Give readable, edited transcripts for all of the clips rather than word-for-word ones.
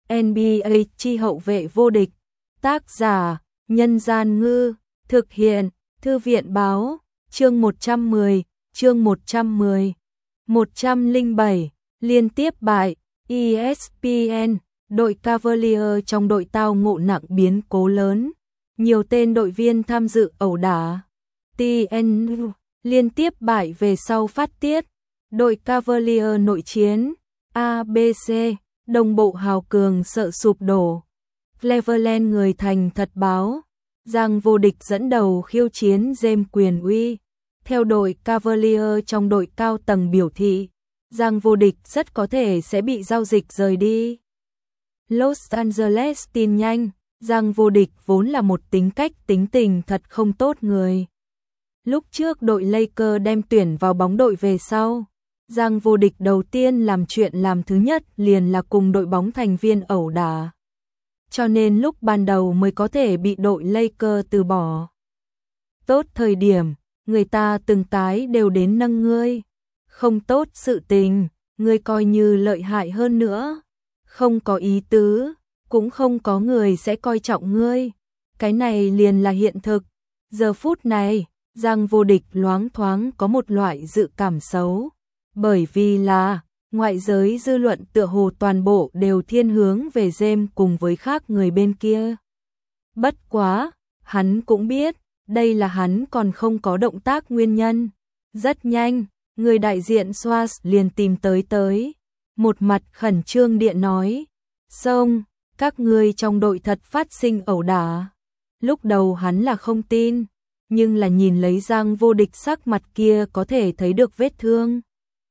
NBA chi hậu vệ vô địch. Tác giả: Nhân Gian Ngư. Thực hiện: Thư viện Báo. Chương 110. 107. Liên tiếp bại. ESPN. Đội Cavaliers trong đội tao ngộ nặng biến cố lớn. Nhiều tên đội viên tham dự ẩu đả. TNU liên tiếp bại về sau phát tiết. Đội Cavaliers nội chiến. ABC. Đồng bộ hào cường sợ sụp đổ. Cleveland người thành thật báo. Giang vô địch dẫn đầu khiêu chiến James quyền uy. Theo đội Cavaliers trong đội cao tầng biểu thị, Giang vô địch rất có thể sẽ bị giao dịch rời đi. Los Angeles tin nhanh, Giang vô địch vốn là một tính cách tính tình thật không tốt người. Lúc trước đội Lakers đem tuyển vào bóng đội về sau, Giang vô địch đầu tiên làm chuyện làm thứ nhất liền là cùng đội bóng thành viên ẩu đả. Cho nên lúc ban đầu mới có thể bị đội Lakers từ bỏ. Tốt thời điểm, người ta từng cái đều đến nâng ngươi. Không tốt sự tình, ngươi coi như lợi hại hơn nữa. Không có ý tứ, cũng không có người sẽ coi trọng ngươi. Cái này liền là hiện thực. Giờ phút này, Giang vô địch loáng thoáng có một loại dự cảm xấu. Bởi vì là, ngoại giới dư luận tựa hồ toàn bộ đều thiên hướng về James cùng với khác người bên kia. Bất quá, hắn cũng biết, đây là hắn còn không có động tác nguyên nhân. Rất nhanh, người đại diện Schwartz liền tìm tới. Một mặt khẩn trương điện nói, xong, các ngươi trong đội thật phát sinh ẩu đả. Lúc đầu hắn là không tin, nhưng là nhìn lấy Giang vô địch sắc mặt kia có thể thấy được vết thương.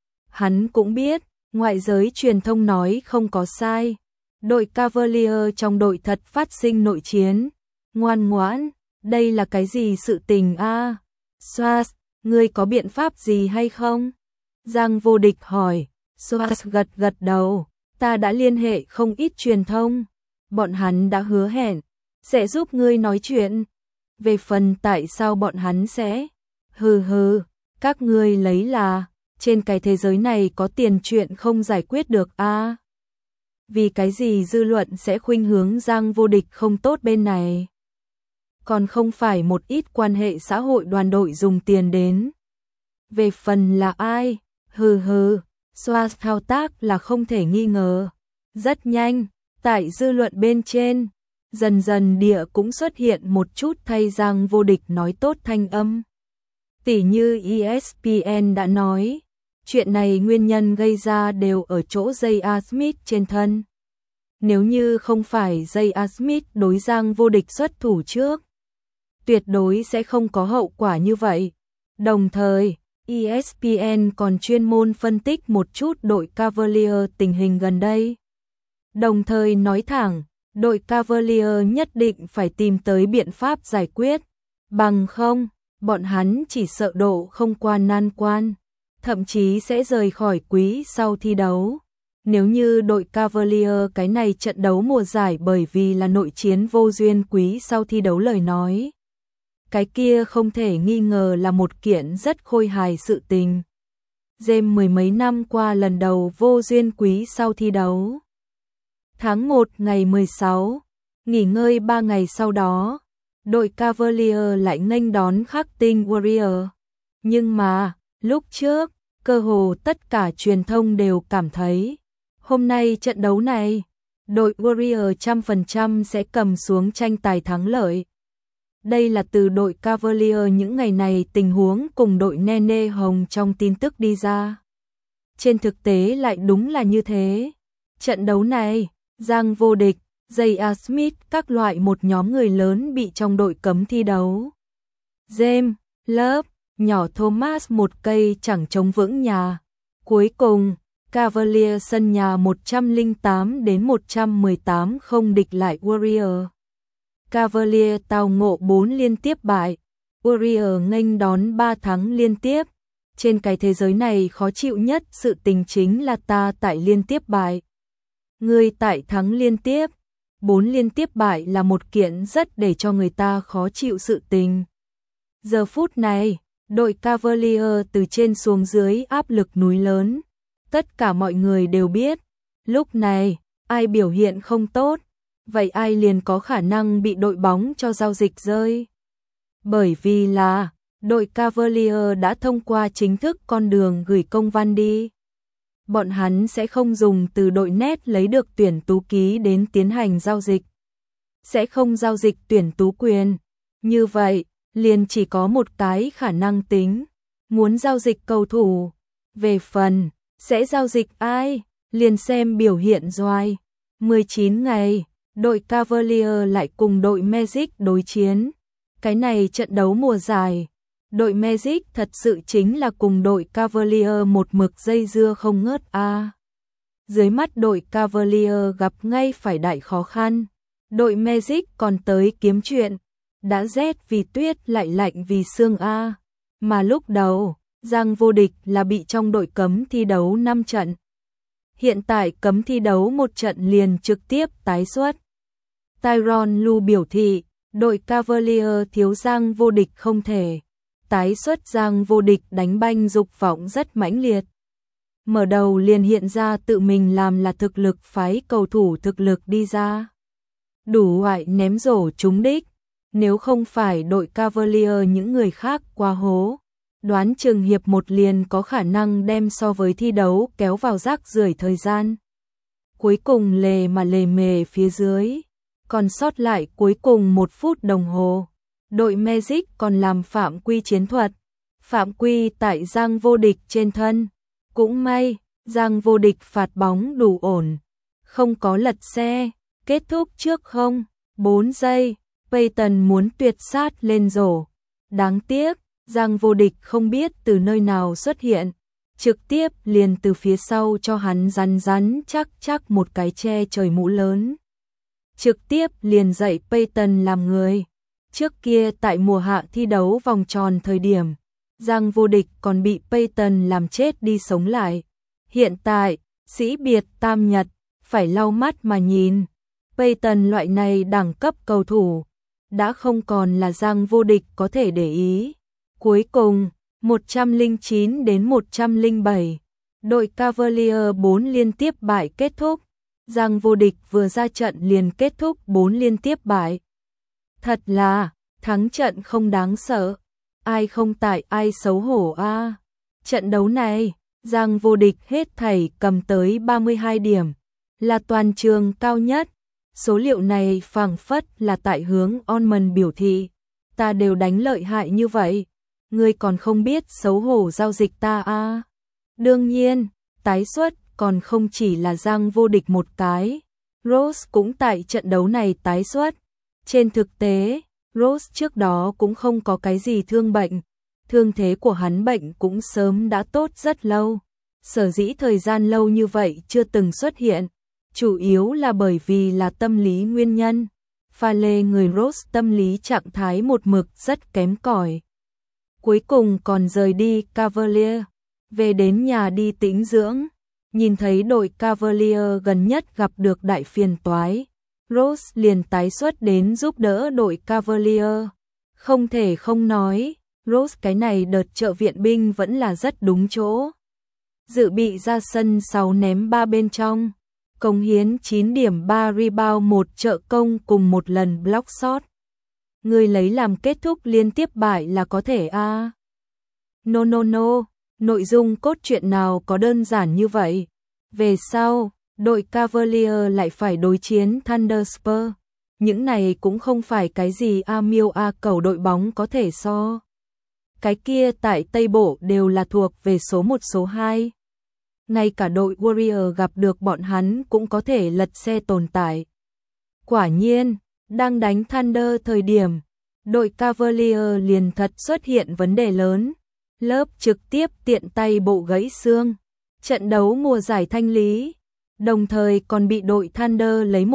Hắn cũng biết, ngoại giới truyền thông nói không có sai. Đội Cavaliers trong đội thật phát sinh nội chiến. Ngoan ngoãn, đây là cái gì sự tình a? Schwartz, ngươi có biện pháp gì hay không? Giang vô địch hỏi. Schwartz gật đầu. Ta đã liên hệ không ít truyền thông. Bọn hắn đã hứa hẹn sẽ giúp ngươi nói chuyện. Về phần tại sao bọn hắn sẽ? Hừ, các ngươi lấy là trên cái thế giới này có tiền chuyện không giải quyết được a? Vì cái gì dư luận sẽ khuynh hướng Giang vô địch không tốt bên này? Còn không phải một ít quan hệ xã hội đoàn đội dùng tiền đến. Về phần là ai? Hừ, Schwartz thao tác là không thể nghi ngờ. Rất nhanh, tại dư luận bên trên, dần địa cũng xuất hiện một chút thay Giang vô địch nói tốt thanh âm. Tỉ như ESPN đã nói, chuyện này nguyên nhân gây ra đều ở chỗ J.R. Smith trên thân. Nếu như không phải J.R. Smith đối Giang vô địch xuất thủ trước, tuyệt đối sẽ không có hậu quả như vậy. Đồng thời, ESPN còn chuyên môn phân tích một chút đội Cavaliers tình hình gần đây. Đồng thời nói thẳng, đội Cavaliers nhất định phải tìm tới biện pháp giải quyết. Bằng không, bọn hắn chỉ sợ độ không qua nan quan, thậm chí sẽ rời khỏi quý sau thi đấu. Nếu như đội Cavaliers cái này trận đấu mùa giải bởi vì là nội chiến vô duyên quý sau thi đấu lời nói, cái kia không thể nghi ngờ là một kiện rất khôi hài sự tình. James mười mấy năm qua lần đầu vô duyên quý sau thi đấu. Tháng 1 ngày 16, nghỉ ngơi 3 ngày sau đó, đội Cavaliers lại nghênh đón khắc tinh Warriors. Nhưng mà, lúc trước, cơ hồ tất cả truyền thông đều cảm thấy, hôm nay trận đấu này, đội Warriors 100% sẽ cầm xuống tranh tài thắng lợi. Đây là từ đội Cavaliers những ngày này tình huống cùng đội Nene Hồng trong tin tức đi ra. Trên thực tế lại đúng là như thế. Trận đấu này, Giang vô địch, J.R. Smith các loại một nhóm người lớn bị trong đội cấm thi đấu. James, Love, nhỏ Thomas một cây chẳng chống vững nhà. Cuối cùng, Cavaliers sân nhà 108-118 không địch lại Warriors. Cavaliers tao ngộ 4 liên tiếp bại, Warriors nghênh đón 3 thắng liên tiếp. Trên cái thế giới này khó chịu nhất sự tình chính là ta tại liên tiếp bại. Người tại thắng liên tiếp, 4 liên tiếp bại là một kiện rất để cho người ta khó chịu sự tình. Giờ phút này, đội Cavaliers từ trên xuống dưới áp lực núi lớn. Tất cả mọi người đều biết, lúc này, ai biểu hiện không tốt, vậy ai liền có khả năng bị đội bóng cho giao dịch rơi. Bởi vì là đội Cavalier đã thông qua chính thức con đường gửi công văn đi. Bọn hắn sẽ không dùng từ đội net lấy được tuyển tú ký đến tiến hành giao dịch. Sẽ không giao dịch tuyển tú quyền. Như vậy, liền chỉ có một cái khả năng tính. Muốn giao dịch cầu thủ. Về phần, sẽ giao dịch ai? Liền xem biểu hiện rồi. 19 ngày, đội Cavalier lại cùng đội Magic đối chiến. Cái này trận đấu mùa giải. Đội Magic thật sự chính là cùng đội Cavalier một mực dây dưa không ngớt a. Dưới mắt đội Cavalier gặp ngay phải đại khó khăn. Đội Magic còn tới kiếm chuyện. Đã rét vì tuyết lại lạnh vì sương a. Mà lúc đầu, Giang vô địch là bị trong đội cấm thi đấu 5 trận. Hiện tại cấm thi đấu 1 trận liền trực tiếp tái xuất. Tyronn Lue biểu thị, đội Cavalier thiếu Giang vô địch không thể. Tái xuất Giang vô địch đánh banh dục vọng rất mãnh liệt. Mở đầu liền hiện ra tự mình làm là thực lực phái cầu thủ thực lực đi ra. Đủ loại ném rổ trúng đích. Nếu không phải đội Cavalier những người khác qua hố, đoán chừng hiệp 1 liền có khả năng đem so với thi đấu kéo vào rác rưởi thời gian. Cuối cùng lề mề phía dưới, còn sót lại cuối cùng 1 phút đồng hồ. Đội Magic còn làm phạm quy chiến thuật, phạm quy tại Giang vô địch trên thân. Cũng may, Giang vô địch phạt bóng đủ ổn, không có lật xe, kết thúc trước 4 giây. Payton muốn tuyệt sát lên rổ. Đáng tiếc, Giang vô địch không biết từ nơi nào xuất hiện, trực tiếp liền từ phía sau cho hắn rắn chắc một cái che trời mũ lớn. Trực tiếp liền dạy Payton làm người. Trước kia tại mùa hạ thi đấu vòng tròn thời điểm, Giang vô địch còn bị Payton làm chết đi sống lại. Hiện tại, sĩ biệt tam nhật, phải lau mắt mà nhìn. Payton loại này đẳng cấp cầu thủ, đã không còn là Giang vô địch có thể để ý. Cuối cùng, 109 đến 107, đội Cavalier 4 liên tiếp bại kết thúc. Giang vô địch vừa ra trận liền kết thúc 4 liên tiếp bại. Thật là, thắng trận không đáng sợ. Ai không tại ai xấu hổ a. Trận đấu này, Giang vô địch hết thảy cầm tới 32 điểm, là toàn trường cao nhất. Số liệu này phảng phất là tại hướng Onman biểu thị, ta đều đánh lợi hại như vậy, ngươi còn không biết xấu hổ giao dịch ta a. Đương nhiên, tái xuất còn không chỉ là Giang vô địch một cái, Rose cũng tại trận đấu này tái xuất. Trên thực tế, Rose trước đó cũng không có cái gì thương bệnh, thương thế của hắn bệnh cũng sớm đã tốt rất lâu. Sở dĩ thời gian lâu như vậy chưa từng xuất hiện, chủ yếu là bởi vì là tâm lý nguyên nhân. Pha lê người Rose tâm lý trạng thái một mực rất kém cỏi. Cuối cùng còn rời đi Cavalier, về đến nhà đi tĩnh dưỡng. Nhìn thấy đội Cavalier gần nhất gặp được đại phiền toái, Rose liền tái xuất đến giúp đỡ đội Cavalier. Không thể không nói, Rose cái này đợt trợ viện binh vẫn là rất đúng chỗ. Dự bị ra sân 6 ném 3 bên trong, cống hiến 9 điểm 3 rebound 1 trợ công cùng 1 lần block shot. Người lấy làm kết thúc liên tiếp bại là có thể a. No, nội dung cốt truyện nào có đơn giản như vậy. Về sau, đội Cavalier lại phải đối chiến Thunder Spurs. Những này cũng không phải cái gì miêu cầu đội bóng có thể so. Cái kia tại Tây Bộ đều là thuộc về số 1 số 2. Ngay cả đội Warrior gặp được bọn hắn cũng có thể lật xe tồn tại. Quả nhiên, đang đánh Thunder thời điểm, đội Cavalier liền thật xuất hiện vấn đề lớn. Lớp trực tiếp tiện tay bộ gãy xương. Trận đấu mùa giải thanh lý, đồng thời còn bị đội Thunder lấy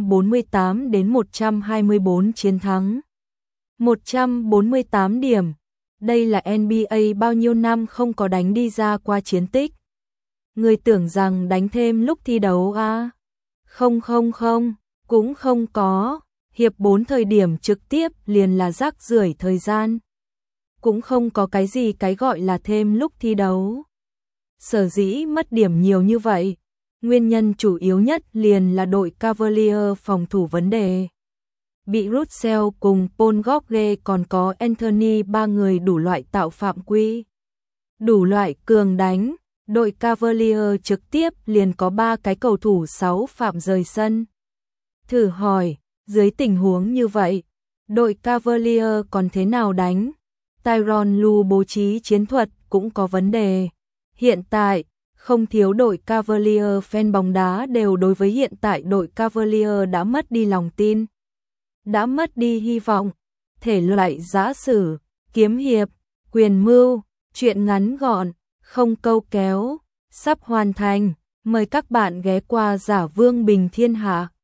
148 đến 124 chiến thắng. 148 điểm. Đây là NBA bao nhiêu năm không có đánh đi ra qua chiến tích. Người tưởng rằng đánh thêm lúc thi đấu à? Không, cũng không có. Hiệp 4 thời điểm trực tiếp liền là rác rưởi thời gian. Cũng không có cái gì cái gọi là thêm lúc thi đấu. Sở dĩ mất điểm nhiều như vậy, Nguyên nhân chủ yếu nhất liền là đội Cavalier phòng thủ vấn đề. Bị Russell cùng Paul George còn có Anthony, ba người đủ loại tạo phạm quy, đủ loại cường đánh. Đội Cavalier trực tiếp liền có 3 cái cầu thủ 6 phạm rời sân. Thử hỏi, dưới tình huống như vậy, đội Cavalier còn thế nào đánh? Tyronn Lue bố trí chiến thuật cũng có vấn đề. Hiện tại, không thiếu đội Cavalier fan bóng đá đều đối với hiện tại đội Cavalier đã mất đi lòng tin, đã mất đi hy vọng. Thể loại giã sử, kiếm hiệp, quyền mưu, truyện ngắn gọn, không câu kéo, sắp hoàn thành. Mời các bạn ghé qua Giả Vương Bình Thiên Hạ.